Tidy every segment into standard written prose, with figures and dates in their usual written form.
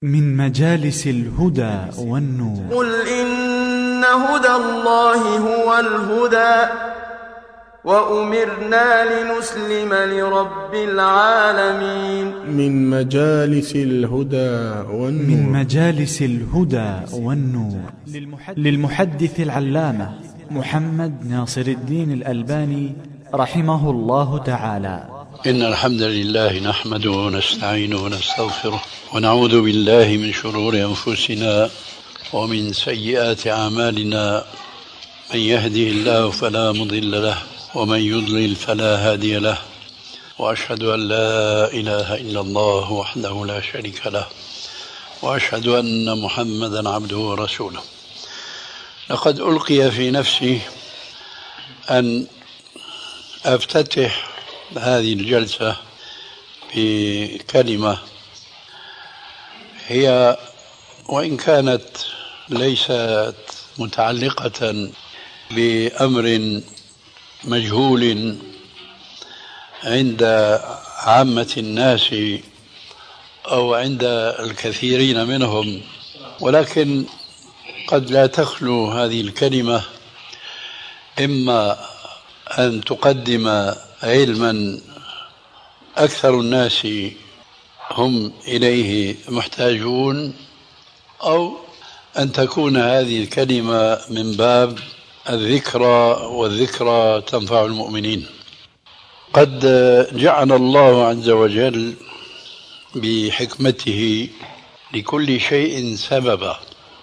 من مجالس الهدى والنور. قل إن هدى الله هو الهدى وأمرنا لنسلم لرب العالمين. من مجالس الهدى والنور. من مجالس الهدى والنور للمحدث العلامة محمد ناصر الدين الألباني رحمه الله تعالى. إن الحمد لله نحمده ونستعينه ونستغفره ونعوذ بالله من شرور أنفسنا ومن سيئات أعمالنا. من يهده الله فلا مضل له ومن يضلل فلا هادي له، وأشهد أن لا إله إلا الله وحده لا شريك له، وأشهد أن محمدا عبده ورسوله. لقد ألقي في نفسي أن أفتتح هذه الجلسة بكلمة هي وإن كانت ليست متعلقة بأمر مجهول عند عامة الناس أو عند الكثيرين منهم، ولكن قد لا تخلو هذه الكلمة إما أن تقدم علما أكثر الناس هم إليه محتاجون، أو أن تكون هذه الكلمة من باب الذكرى، والذكرى تنفع المؤمنين. قد جعل الله عز وجل بحكمته لكل شيء سببا،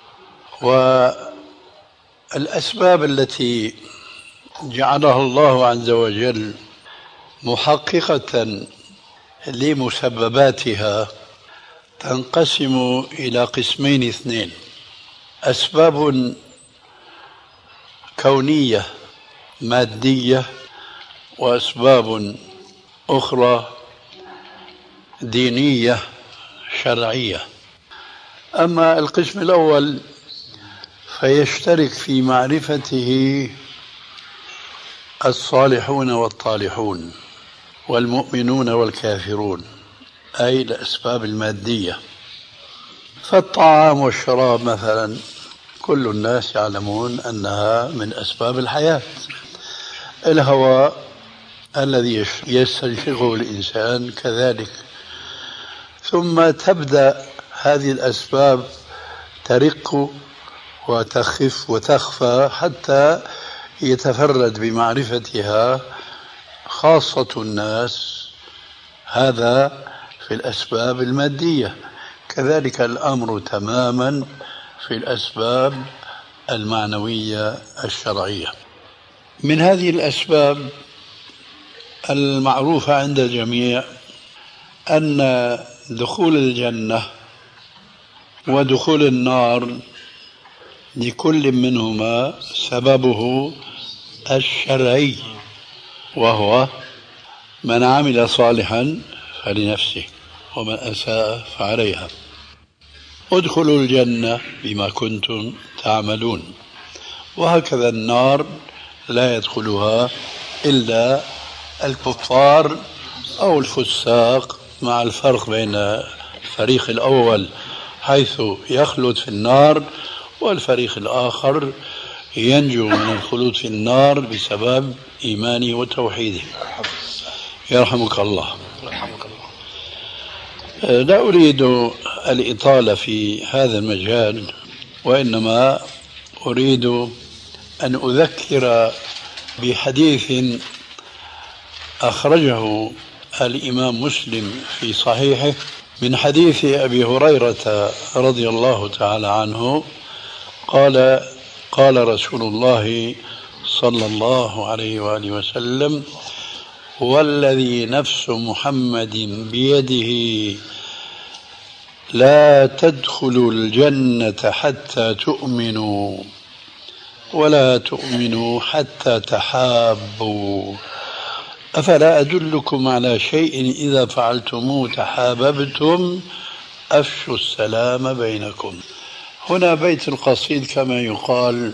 والأسباب التي جعلها الله عز وجل محققة لمسبباتها تنقسم إلى قسمين اثنين: أسباب كونية مادية، وأسباب أخرى دينية شرعية. أما القسم الأول فيشترك في معرفته الصالحون والطالحون والمؤمنون والكافرون، أي الأسباب المادية. فالطعام والشراب مثلا كل الناس يعلمون أنها من أسباب الحياة. الهواء الذي يستنشقه الإنسان كذلك. ثم تبدأ هذه الأسباب ترق وتخف وتخفى حتى يتفرد بمعرفتها خاصة الناس. هذا في الأسباب المادية. كذلك الأمر تماما في الأسباب المعنوية الشرعية. من هذه الأسباب المعروفة عند الجميع أن دخول الجنة ودخول النار لكل منهما سببه الشرعي، وهو من عمل صالحا فلنفسه ومن أساء فعليها. ادخلوا الجنة بما كنتم تعملون. وهكذا النار لا يدخلها إلا الكفار أو الفساق، مع الفرق بين الفريق الأول حيث يخلد في النار، والفريق الآخر ينجو من الخلود في النار بسبب إيمانه وتوحيده. يرحمك الله. لا أريد الإطالة في هذا المجال، وإنما أريد أن أذكر بحديث أخرجه الإمام مسلم في صحيحه من حديث أبي هريرة رضي الله تعالى عنه قال: قال رسول الله صلى الله عليه وآله وسلم: والذي نفس محمد بيده لا تدخلوا الجنة حتى تؤمنوا، ولا تؤمنوا حتى تحابوا، أفلا أدلكم على شيء إذا فعلتموه تحاببتم، أفشوا السلام بينكم. هنا بيت القصيد كما يقال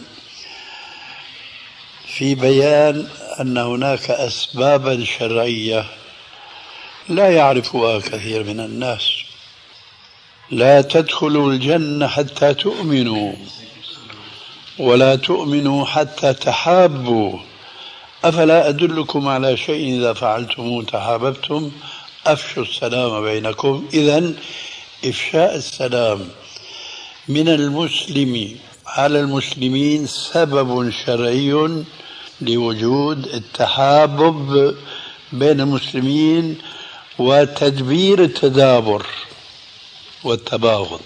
في بيان أن هناك أسبابا شرعية لا يعرفها كثير من الناس، لا تدخلوا الجنة حتى تؤمنوا ولا تؤمنوا حتى تحابوا أفلا أدلكم على شيء إذا فعلتم تحاببتم أفشوا السلام بينكم. إذن إفشاء السلام من المسلم على المسلمين سبب شرعي لوجود التحابب بين المسلمين وتدبير التدابر والتباغض.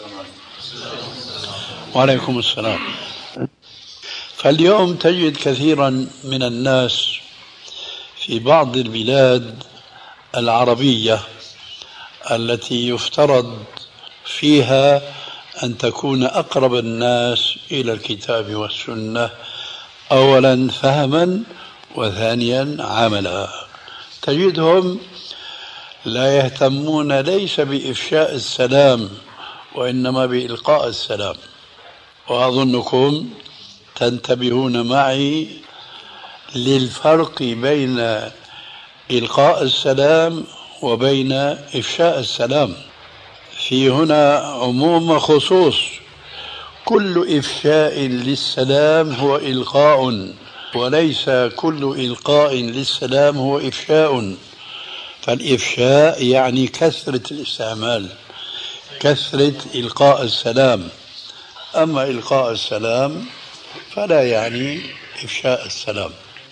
وعليكم السلام. فاليوم تجد كثيرا من الناس في بعض البلاد العربية التي يفترض فيها أن تكون أقرب الناس إلى الكتاب والسنة أولا فهما وثانيا عملا، تجدهم لا يهتمون ليس بإفشاء السلام وإنما بإلقاء السلام. وأظنكم تنتبهون معي للفرق بين إلقاء السلام وبين إفشاء السلام. في هنا عموم وخصوص، كل إفشاء للسلام هو إلقاء وليس كل إلقاء للسلام هو إفشاء. فالإفشاء يعني كثرة الاستعمال، كثرة إلقاء السلام، أما إلقاء السلام فلا يعني إفشاء السلام.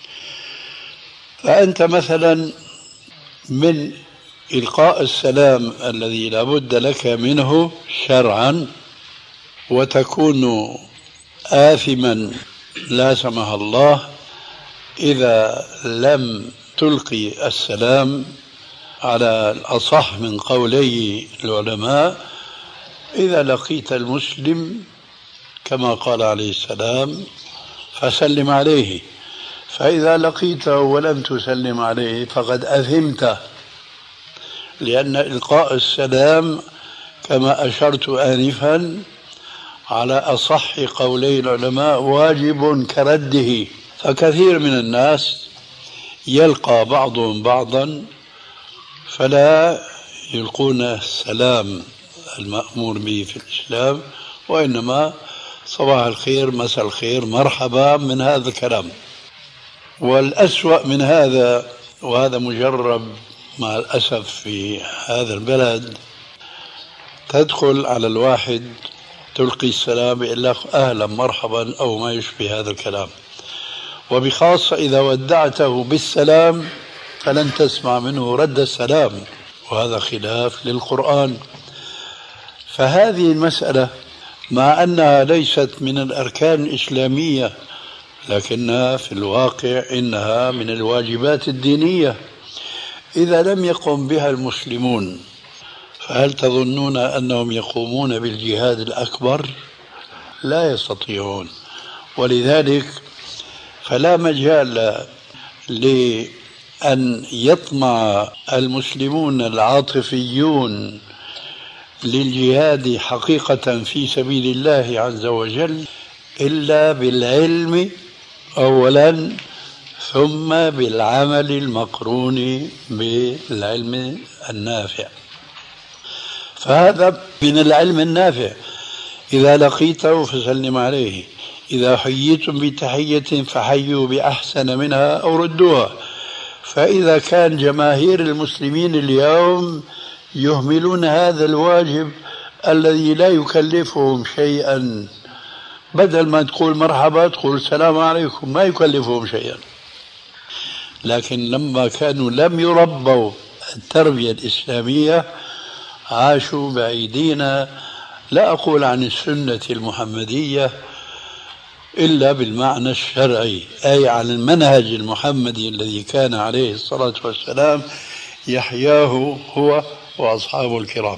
فأنت مثلا من إلقاء السلام الذي لا بد لك منه شرعا وتكون آثما لا سمح الله إذا لم تلقي السلام على الأصح من قولي العلماء. إذا لقيت المسلم كما قال عليه السلام فسلم عليه، فإذا لقيته ولم تسلم عليه فقد أثمت، لأن إلقاء السلام كما أشرت آنفا على أصح قولي العلماء واجب كرده. فكثير من الناس يلقى بعضهم بعضا فلا يلقون السلام المأمور به في الإسلام، وإنما صباح الخير مساء الخير مرحبا من هذا الكلام. والأسوأ من هذا، وهذا مجرب مع الأسف في هذا البلد، تدخل على الواحد تلقي السلام يقول لك أهلا مرحبا أو ما يشبه هذا الكلام، وبخاصة إذا ودعته بالسلام فلن تسمع منه رد السلام، وهذا خلاف للقرآن. فهذه المسألة مع أنها ليست من الأركان الإسلامية لكنها في الواقع إنها من الواجبات الدينية. إذا لم يقم بها المسلمون فهل تظنون أنهم يقومون بالجهاد الأكبر؟ لا يستطيعون. ولذلك فلا مجال لأن يطمع المسلمون العاطفيون للجهاد حقيقة في سبيل الله عز وجل إلا بالعلم أولا ثم بالعمل المقرون بالعلم النافع. فهذا من العلم النافع. إذا لقيته فسلم عليه، إذا حييتم بتحية فحيوا بأحسن منها أو ردوها. فإذا كان جماهير المسلمين اليوم يهملون هذا الواجب الذي لا يكلفهم شيئا، بدل ما تقول مرحبا تقول السلام عليكم، ما يكلفهم شيئا. لكن لما كانوا لم يربوا التربية الإسلامية عاشوا بعيدين، لا أقول عن السنة المحمدية إلا بالمعنى الشرعي، أي عن المنهج المحمدي الذي كان عليه الصلاة والسلام يحياه هو وأصحابه الكرام.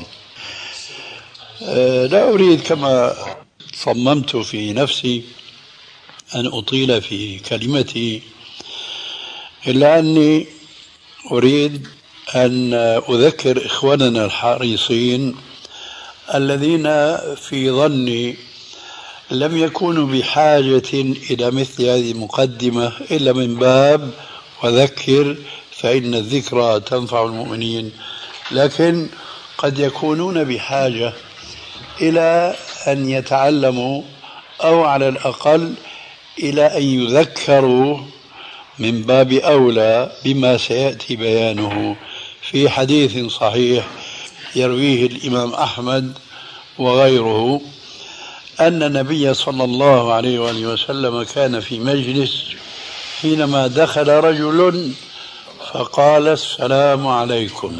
لا أريد كما صممت في نفسي أن أطيل في كلمتي، إلا أني أريد أن أذكر إخواننا الحريصين الذين في ظني لم يكونوا بحاجة إلى مثل هذه المقدمة إلا من باب وذكر فإن الذكرى تنفع المؤمنين، لكن قد يكونون بحاجة إلى أن يتعلموا، أو على الأقل إلى أن يذكروا، من باب أولى بما سيأتي بيانه في حديث صحيح يرويه الإمام أحمد وغيره، أن النبي صلى الله عليه وآله وسلم كان في مجلس حينما دخل رجل فقال السلام عليكم،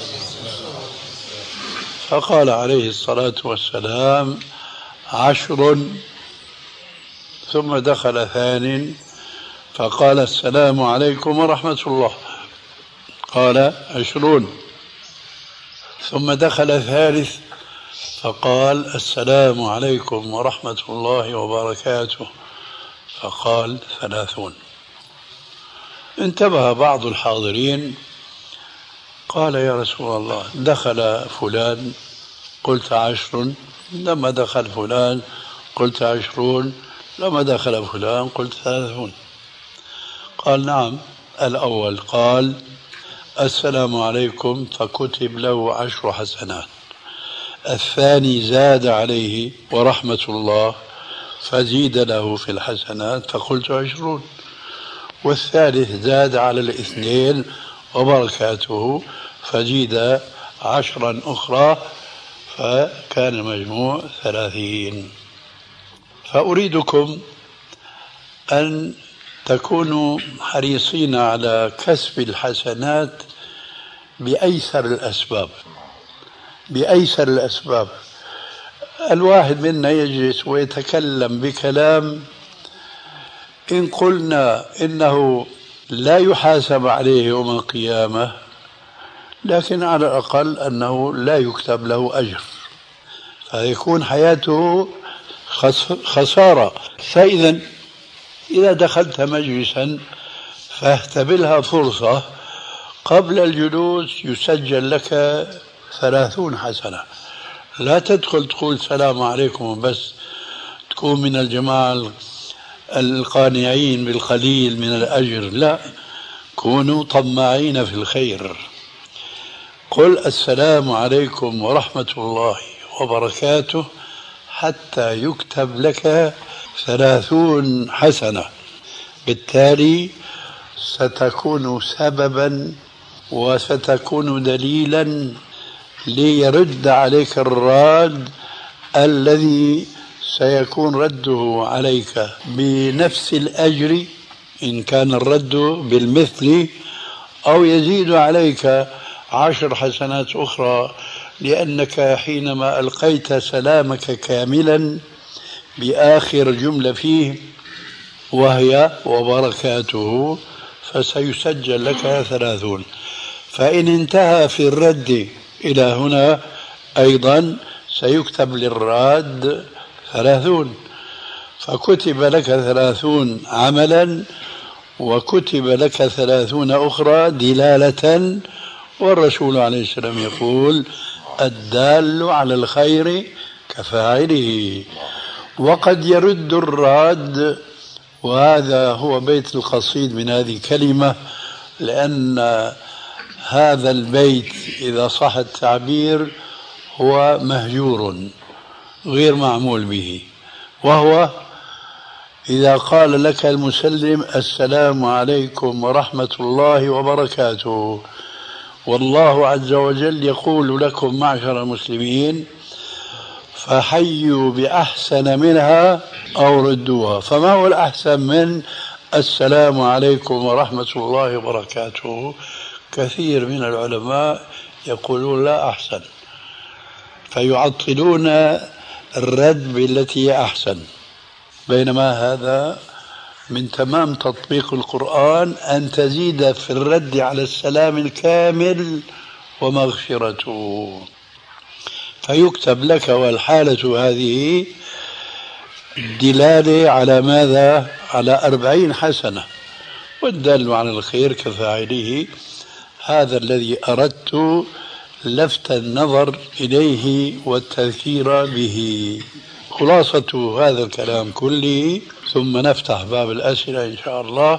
فقال عليه الصلاة والسلام 10، ثم دخل ثانٍ فقال السلام عليكم ورحمة الله، قال 20، ثم دخل ثالث فقال السلام عليكم ورحمة الله وبركاته، فقال 30. انتبه بعض الحاضرين قال يا رسول الله دخل فلان قلت 10، لما دخل فلان قلت 20، لما دخل فلان قلت 30. قال نعم، الأول قال السلام عليكم فكتب له 10 حسنات، الثاني زاد عليه ورحمة الله فزيد له في الحسنات فقلت 20، والثالث زاد على 2 وبركاته فزيد 10 أخرى فكان المجموع 30. فأريدكم أن تكونوا حريصين على كسب الحسنات بأيسر الأسباب. الواحد منا يجلس ويتكلم بكلام إن قلنا إنه لا يحاسب عليه يوم القيامة، لكن على الأقل أنه لا يكتب له أجر، فيكون حياته خسارة. فإذا إذا دخلت مجلسا فاهتبلها فرصة، قبل الجلوس يسجل لك 30 حسنة. لا تدخل تقول السلام عليكم بس، تكون من الجماعة القانعين بالقليل من الأجر، لا، كونوا طماعين في الخير. قل السلام عليكم ورحمة الله وبركاته حتى يكتب لك 30 حسنة. بالتالي ستكون سببا وستكون دليلا ليرد عليك الراد الذي سيكون رده عليك بنفس الأجر إن كان الرد بالمثل، أو يزيد عليك 10 حسنات أخرى، لأنك حينما ألقيت سلامك كاملا بآخر جملة فيه وهي وبركاته فسيسجل لك 30. فإن انتهى في الرد إلى هنا أيضا سيكتب للراد 30، فكتب لك 30 عملا وكتب لك 30 أخرى دلالة. والرسول عليه السلام يقول الدال على الخير كفاعله. وقد يرد الراد، وهذا هو بيت القصيد من هذه الكلمة، لأن هذا البيت إذا صح التعبير هو مهجور غير معمول به، وهو إذا قال لك المسلم السلام عليكم ورحمة الله وبركاته، والله عز وجل يقول لكم معشر المسلمين فحيوا بأحسن منها أو ردوها. فما هو الأحسن من السلام عليكم ورحمة الله وبركاته؟ كثير من العلماء يقولون لا أحسن، فيعطلون الرد بالتي هي أحسن، بينما هذا من تمام تطبيق القرآن أن تزيد في الرد على السلام الكامل ومغفرته، فيكتب لك. والحالة هذه دلالة على ماذا؟ على 40 حسنة، والدال على الخير كفاعله. هذا الذي أردت لفت النظر إليه والتذكير به. خلاصة هذا الكلام كله، ثم نفتح باب الأسئلة إن شاء الله،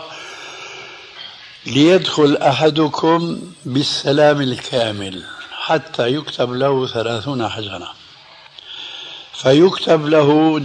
ليدخل أحدكم بالسلام الكامل حتى يكتب له 30 حسنة. فيكتب له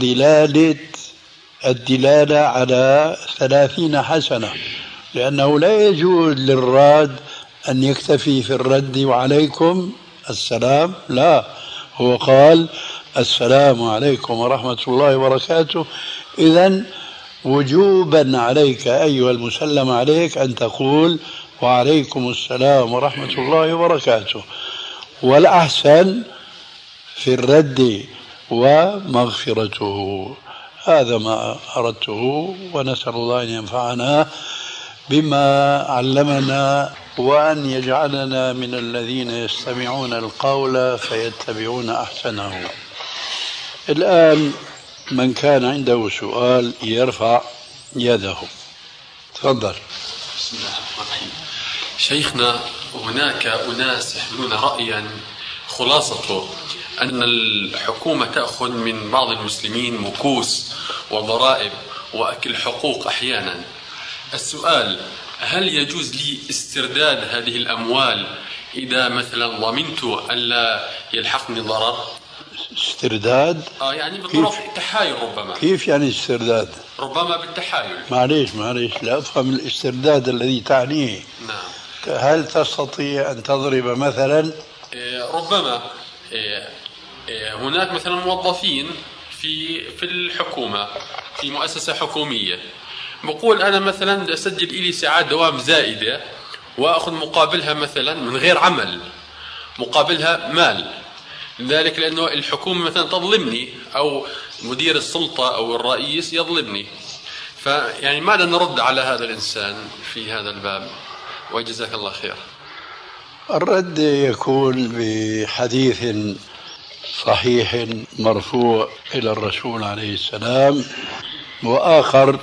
الدلالة على 30 حسنة، لأنه لا يجوز للراد أن يكتفي في الرد وعليكم السلام، لا، هو قال السلام عليكم ورحمة الله وبركاته. إذن وجوبا عليك أيها المسلم عليك أن تقول وعليكم السلام ورحمة الله وبركاته، والأحسن في الرد ومغفرته. هذا ما أردته، ونسأل الله أن ينفعنا بما علمنا وأن يجعلنا من الذين يستمعون القول فيتبعون أحسنه. الآن من كان عنده سؤال يرفع يده. تفضل. بسم الله الرحمن الرحيم. شيخنا، هناك أناس يحملون رأيا خلاصته أن الحكومة تأخذ من بعض المسلمين مكوس وضرائب وأكل حقوق أحيانا. السؤال: هل يجوز لي استرداد هذه الأموال إذا مثلا ضمنت ألا يلحقني ضرر؟ استرداد؟ يعني بطرق التحايل ربما. كيف يعني استرداد؟ ربما بالتحايل. معليش لا أفهم الاسترداد الذي تعنيه. نعم. هل تستطيع أن تضرب مثلا؟ ربما هناك مثلا موظفين في الحكومة في مؤسسة حكومية، بقول أنا مثلا أسجل إلي ساعات دوام زائدة وأخذ مقابلها مثلا من غير عمل، مقابلها مال، ذلك لأنه الحكومة مثلا تظلمني أو مدير السلطة أو الرئيس يظلمني. فيعني ماذا نرد على هذا الإنسان في هذا الباب؟ وجزاك الله خير. الرد يكون بحديث صحيح مرفوع إلى الرسول عليه السلام، وآخر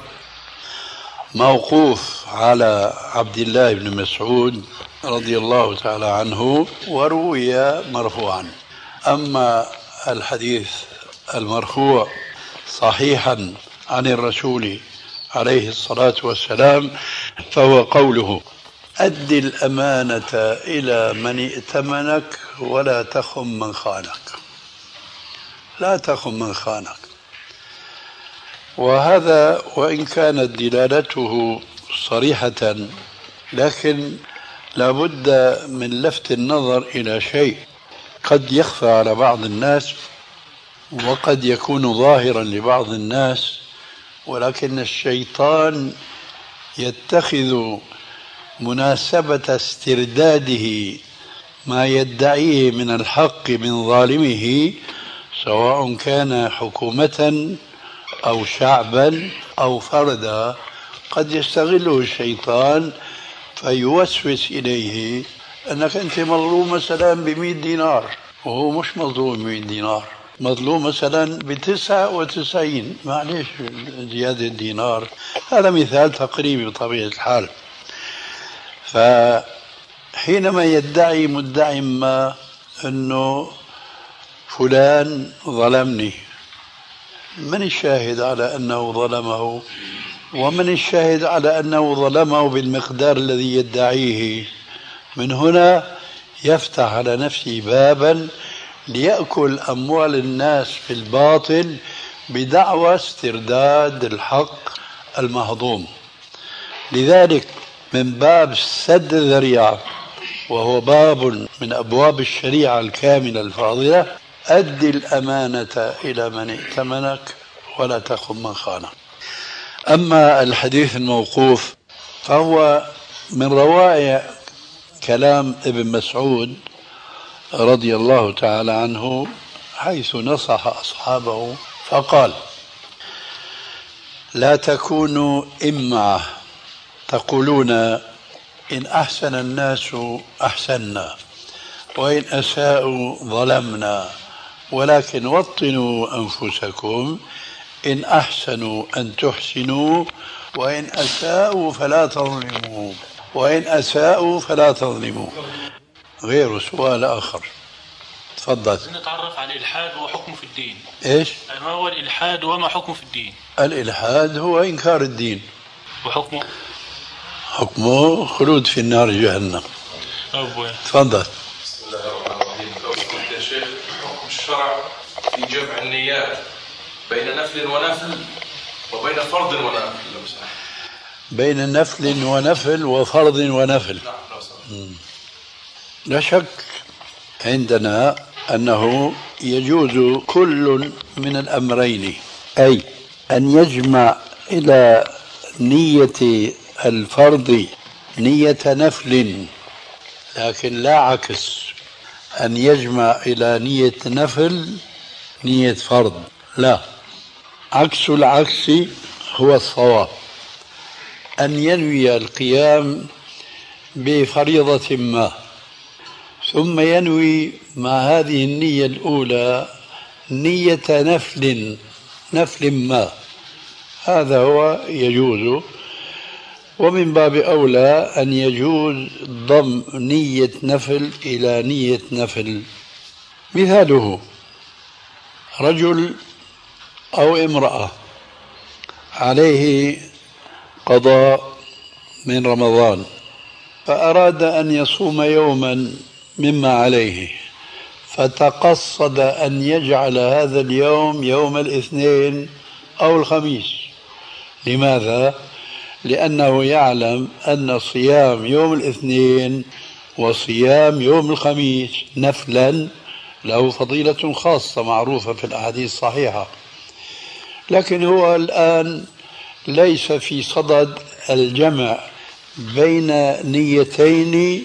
موقوف على عبد الله بن مسعود رضي الله تعالى عنه وروي مرفوعا. أما الحديث المرفوع صحيحا عن الرسول عليه الصلاة والسلام فهو قوله: أد الأمانة إلى من ائتمنك ولا تخن من خانك. لا تخن من خانك. وهذا وإن كانت دلالته صريحة، لكن لابد من لفت النظر إلى شيء قد يخفى على بعض الناس وقد يكون ظاهرا لبعض الناس، ولكن الشيطان يتخذ مناسبة استرداده ما يدعيه من الحق من ظالمه، سواء كان حكومة أو شعبا أو فردا، قد يستغله الشيطان فيوسوس إليه أنك أنت مظلوم مثلا ب100 دينار وهو مش مظلوم ب100 دينار، مظلوم مثلا ب99، معليش زيادة دينار. هذا مثال تقريبي بطبيعة الحال. فحينما يدعي مدعي ما أنه فلان ظلمني، من الشاهد على أنه ظلمه؟ ومن الشاهد على أنه ظلمه بالمقدار الذي يدعيه؟ من هنا يفتح على نفسه بابا ليأكل أموال الناس في الباطل بدعوى استرداد الحق المهضوم. لذلك من باب سد الذريعة، وهو باب من أبواب الشريعة الكاملة الفاضلة: أد الأمانة إلى من ائتمنك ولا تخن من خانك. أما الحديث الموقوف فهو من روائع كلام ابن مسعود رضي الله تعالى عنه، حيث نصح أصحابه فقال: لا تكونوا إمعة تقولون إن أحسن الناس أحسنا وإن أساءوا ظلمنا، ولكن وطنوا أنفسكم، إن أحسنوا أن تحسنوا وإن أساءوا فلا تظلموا، وإن أساءوا فلا تظلموا. غير سؤال آخر. تفضل. نتعرف على الإلحاد وحكمه في الدين. إيش؟ ما هو الإلحاد وما حكمه في الدين؟ الإلحاد هو إنكار الدين. وحكمه؟ حكمه خلود في النار جهنم. أبوي. تفضل. بسم الله الرحمن الرحيم. لو سمحت يا شيخ، حكم الشرع في جمع النيات بين نفل ونفل وبين فرض ونفل؟ بين نفل ونفل وفرض ونفل. لا شك عندنا أنه يجوز كل من الأمرين، أي أن يجمع إلى نية الفرض نية نفل، لكن لا عكس، أن يجمع إلى نية نفل نية فرض، لا، عكس العكس هو الصواب، أن ينوي القيام بفريضة ما ثم ينوي مع هذه النية الأولى نية نفل ما، هذا هو يجوز. ومن باب أولى أن يجوز ضم نية نفل إلى نية نفل. مثاله رجل أو امرأة عليه قضاء من رمضان، فأراد أن يصوم يوما مما عليه، فتقصد أن يجعل هذا اليوم يوم الاثنين أو الخميس. لماذا؟ لأنه يعلم أن صيام يوم الاثنين وصيام يوم الخميس نفلا له فضيلة خاصة معروفة في الأحاديث الصحيحة، لكن هو الآن ليس في صدد الجمع بين نيتين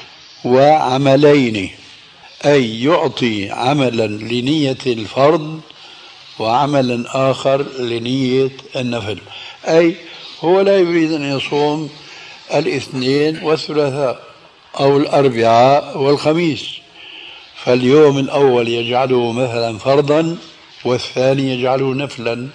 وعملين، أي يعطي عملا لنية الفرض وعملا آخر لنية النفل، أي هو لا يريد أن يصوم الاثنين والثلاثاء أو الأربعاء والخميس، فاليوم الأول يجعله مثلا فرضا والثاني يجعله نفلا،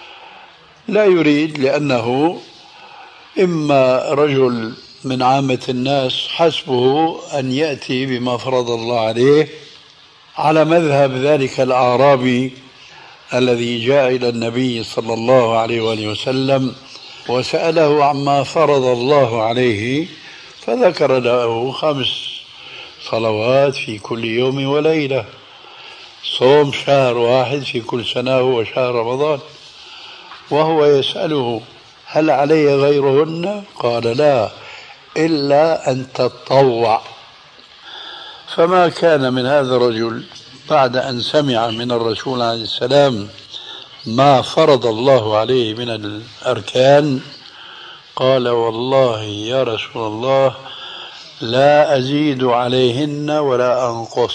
لا يريد، لأنه إما رجل من عامة الناس حسبه أن يأتي بما فرض الله عليه، على مذهب ذلك الأعرابي الذي جاء إلى النبي صلى الله عليه وآله وسلم وسأله عما فرض الله عليه، فذكر له 5 صلوات في كل يوم وليلة، صوم شهر واحد في كل سنة هو شهر رمضان، وهو يسأله هل علي غيرهن؟ قال لا، إلا أن تتطوع. فما كان من هذا الرجل بعد أن سمع من الرسول عليه السلام ما فرض الله عليه من الأركان قال والله يا رسول الله لا أزيد عليهن ولا أنقص،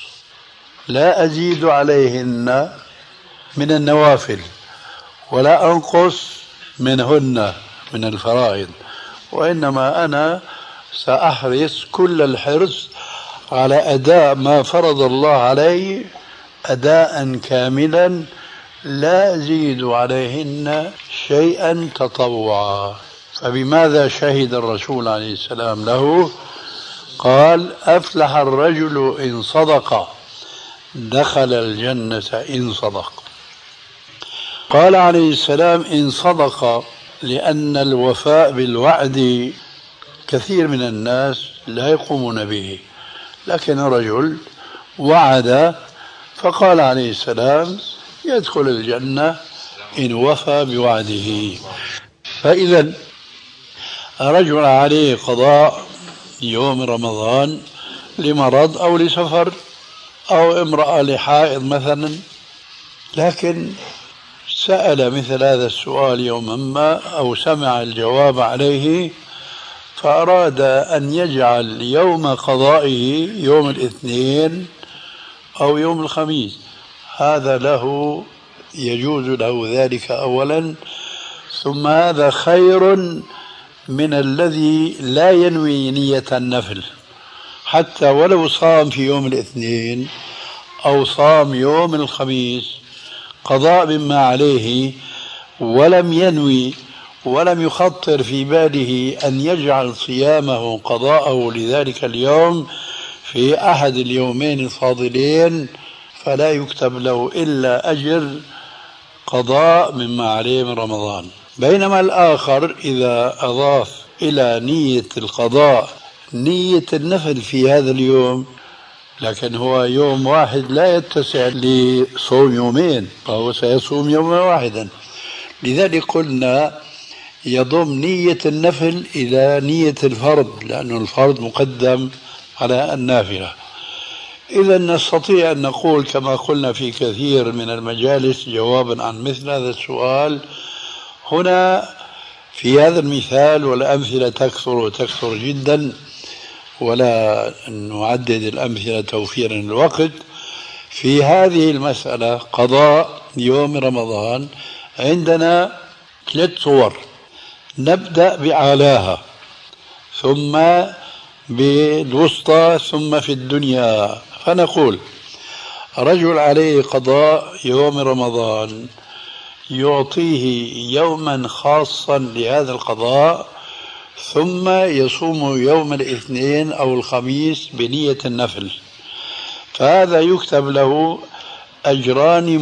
لا أزيد عليهن من النوافل ولا أنقص منهن من الفرائض، وإنما أنا سأحرص كل الحرص على أداء ما فرض الله علي أداء كاملا لا أزيد عليهن شيئا تطوعا. فبماذا شهد الرسول عليه السلام له؟ قال أفلح الرجل إن صدق دخل الجنة إن صدق. قال عليه السلام إن صدق، لأن الوفاء بالوعد كثير من الناس لا يقومون به، لكن رجل وعد فقال عليه السلام يدخل الجنة إن وفى بوعده. فإذا رجل عليه قضاء يوم رمضان لمرض أو لسفر، أو امرأة لحائض مثلا، لكن سأل مثل هذا السؤال يوما ما أو سمع الجواب عليه فأراد أن يجعل يوم قضائه يوم الاثنين أو يوم الخميس، هذا له يجوز له ذلك أولا، ثم هذا خير من الذي لا ينوي نية النفل، حتى ولو صام في يوم الاثنين أو صام يوم الخميس قضاء مما عليه ولم ينوي ولم يخطر في باله أن يجعل صيامه قضاءه لذلك اليوم في أحد اليومين الفاضلين، فلا يكتب له إلا أجر قضاء مما عليه من رمضان. بينما الآخر إذا أضاف إلى نية القضاء نية النفل في هذا اليوم لكن هو يوم واحد لا يتسع لصوم يومين، فهو سيصوم يوما واحدا. لذلك قلنا يضم نية النفل إلى نية الفرض، لأن الفرض مقدم على النافلة. إذا نستطيع أن نقول كما قلنا في كثير من المجالس جوابا عن مثل هذا السؤال، هنا في هذا المثال، والأمثلة تكثر وتكثر جدا ولا نعدد الأمثلة توفيرا للوقت، في هذه المسألة قضاء يوم رمضان عندنا 3 صور. نبدأ بأعلاها، ثم بالوسطى، ثم في الدنيا. فنقول رجل عليه قضاء يوم رمضان، يعطيه يوما خاصا لهذا القضاء، ثم يصوم يوم الاثنين أو الخميس بنية النفل، فهذا يكتب له أجران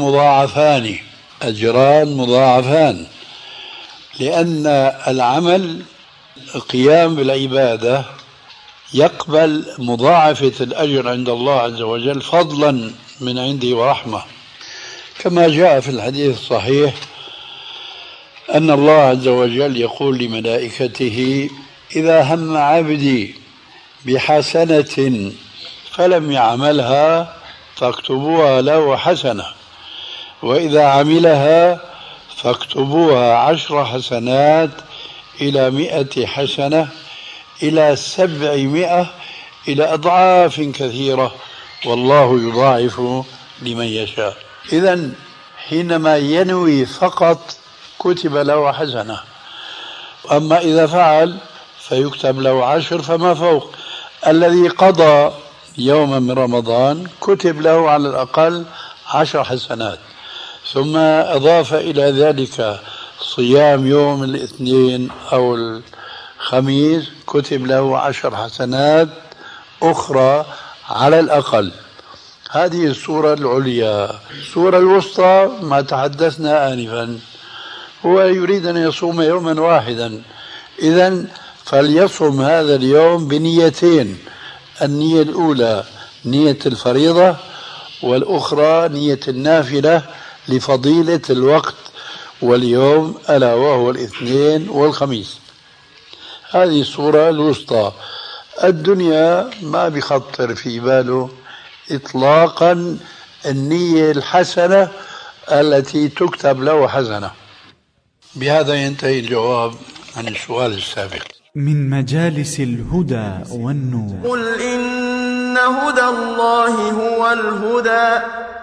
مضاعفان، لأن العمل قيام بالعبادة يقبل مضاعفة الأجر عند الله عز وجل فضلا من عنده ورحمة، كما جاء في الحديث الصحيح أن الله عز وجل يقول لملائكته: إذا هم عبدي بحسنة فلم يعملها فاكتبوها له حسنة، وإذا عملها فاكتبوها 10 حسنات إلى 100 حسنة إلى 700 إلى أضعاف كثيرة، والله يضاعف لمن يشاء. إذن حينما ينوي فقط كتب له حسنة، أما إذا فعل فيكتب له 10 فما فوق. الذي قضى يوما من رمضان كتب له على الأقل 10 حسنات، ثم أضاف إلى ذلك صيام يوم الاثنين أو الخميس كتب له 10 حسنات أخرى على الأقل. هذه الصورة العليا. الصورة الوسطى ما تحدثنا آنفا، هو يريد أن يصوم يوما واحدا، إذن فليصوم هذا اليوم بنيتين: النية الأولى نية الفريضة، والأخرى نية النافلة لفضيلة الوقت واليوم، ألا وهو الاثنين والخميس. هذه الصورة الوسطى. الدنيا ما بيخطر في باله إطلاقا النية الحسنة التي تكتب له حسنة. بهذا ينتهي الجواب عن السؤال السابق. من مجالس الهدى والنور. قل إن هدى الله هو الهدى،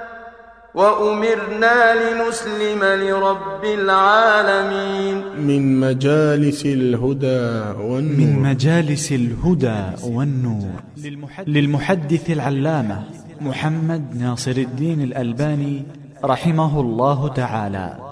وأمرنا لنسلم لرب العالمين. من مجالس الهدى والنور. من مجالس الهدى والنور للمحدث العلامة محمد ناصر الدين الألباني رحمه الله تعالى.